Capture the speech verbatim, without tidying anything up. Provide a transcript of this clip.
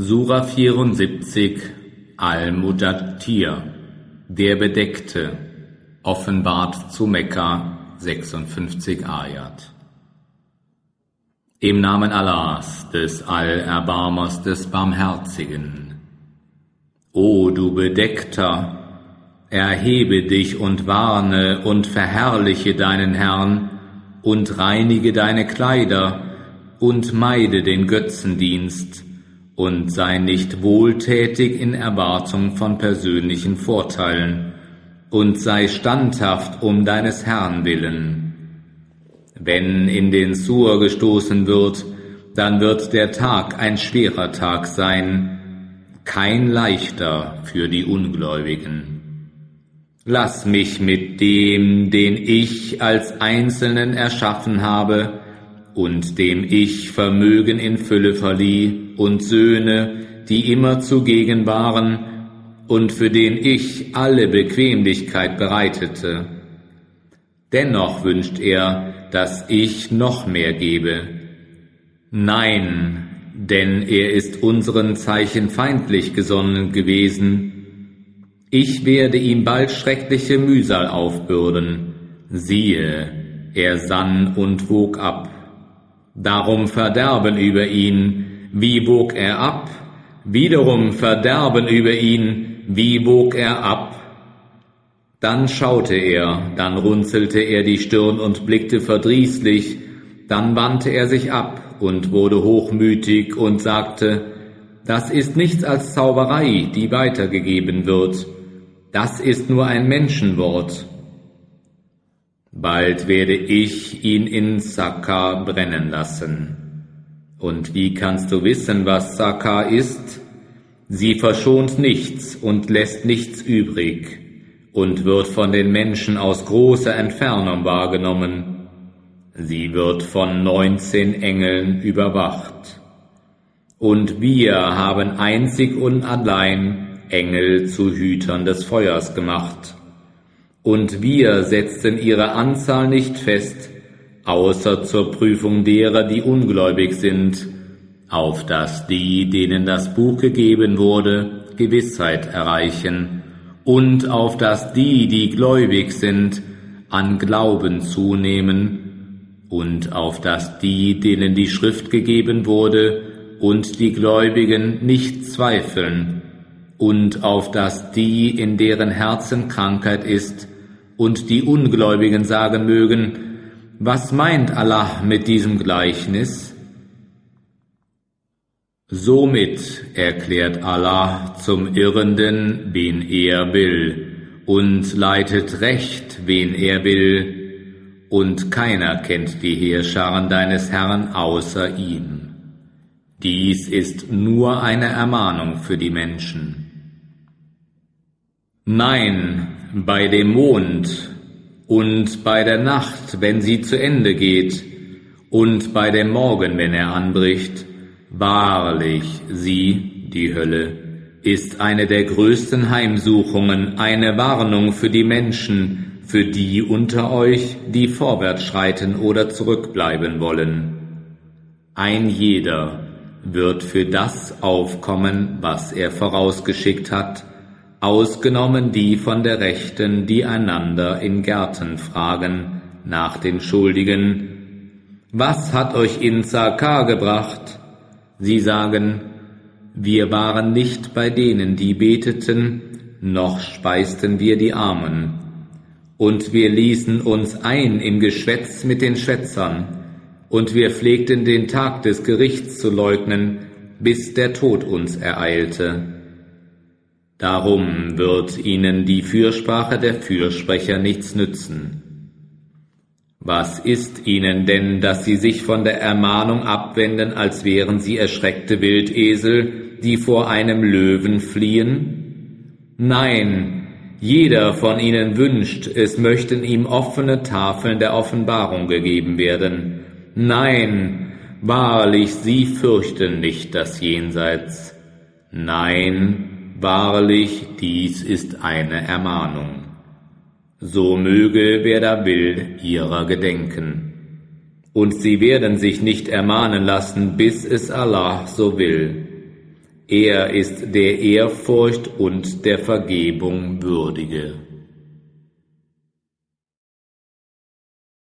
Sura vierundsiebzig Al-Mudaththir, der Bedeckte, offenbart zu Mekka, sechsundfünfzig Ayat. Im Namen Allahs, des Allerbarmers, des Barmherzigen. O du Bedeckter, erhebe dich und warne und verherrliche deinen Herrn und reinige deine Kleider und meide den Götzendienst und sei nicht wohltätig in Erwartung von persönlichen Vorteilen und sei standhaft um deines Herrn willen. Wenn in den Sur gestoßen wird, dann wird der Tag ein schwerer Tag sein, kein leichter für die Ungläubigen. Lass mich mit dem, den ich als Einzelnen erschaffen habe und dem ich Vermögen in Fülle verlieh und Söhne, die immer zugegen waren und für den ich alle Bequemlichkeit bereitete. Dennoch wünscht er, dass ich noch mehr gebe. Nein, denn er ist unseren Zeichen feindlich gesonnen gewesen. Ich werde ihm bald schreckliche Mühsal aufbürden. Siehe, er sann und wog ab. Darum Verderben über ihn, wie wog er ab? Wiederum Verderben über ihn, wie wog er ab? Dann schaute er, dann runzelte er die Stirn und blickte verdrießlich, dann wandte er sich ab und wurde hochmütig und sagte, das ist nichts als Zauberei, die weitergegeben wird. Das ist nur ein Menschenwort. Bald werde ich ihn in Sakar brennen lassen. Und wie kannst du wissen, was Sakar ist? Sie verschont nichts und lässt nichts übrig und wird von den Menschen aus großer Entfernung wahrgenommen. Sie wird von neunzehn Engeln überwacht. Und wir haben einzig und allein Engel zu Hütern des Feuers gemacht. Und wir setzten ihre Anzahl nicht fest, außer zur Prüfung derer, die ungläubig sind, auf dass die, denen das Buch gegeben wurde, Gewissheit erreichen, und auf dass die, die gläubig sind, an Glauben zunehmen, und auf dass die, denen die Schrift gegeben wurde, und die Gläubigen nicht zweifeln, und auf dass die, in deren Herzen Krankheit ist, und die Ungläubigen sagen mögen, was meint Allah mit diesem Gleichnis? Somit erklärt Allah zum Irrenden, wen er will, und leitet recht, wen er will, und keiner kennt die Heerscharen deines Herrn außer ihm. Dies ist nur eine Ermahnung für die Menschen. Nein, bei dem Mond und bei der Nacht, wenn sie zu Ende geht, und bei dem Morgen, wenn er anbricht, wahrlich, sie, die Hölle, ist eine der größten Heimsuchungen, eine Warnung für die Menschen, für die unter euch, die vorwärts schreiten oder zurückbleiben wollen. Ein jeder wird für das aufkommen, was er vorausgeschickt hat, ausgenommen die von der Rechten, die einander in Gärten fragen, nach den Schuldigen. Was hat euch in Sakar gebracht? Sie sagen, wir waren nicht bei denen, die beteten, noch speisten wir die Armen. Und wir ließen uns ein im Geschwätz mit den Schwätzern, und wir pflegten den Tag des Gerichts zu leugnen, bis der Tod uns ereilte. Darum wird ihnen die Fürsprache der Fürsprecher nichts nützen. Was ist ihnen denn, dass sie sich von der Ermahnung abwenden, als wären sie erschreckte Wildesel, die vor einem Löwen fliehen? Nein, jeder von ihnen wünscht, es möchten ihm offene Tafeln der Offenbarung gegeben werden. Nein, wahrlich, sie fürchten nicht das Jenseits. Nein, wahrlich, dies ist eine Ermahnung. So möge, wer da will, ihrer gedenken. Und sie werden sich nicht ermahnen lassen, bis es Allah so will. Er ist der Ehrfurcht und der Vergebung würdige.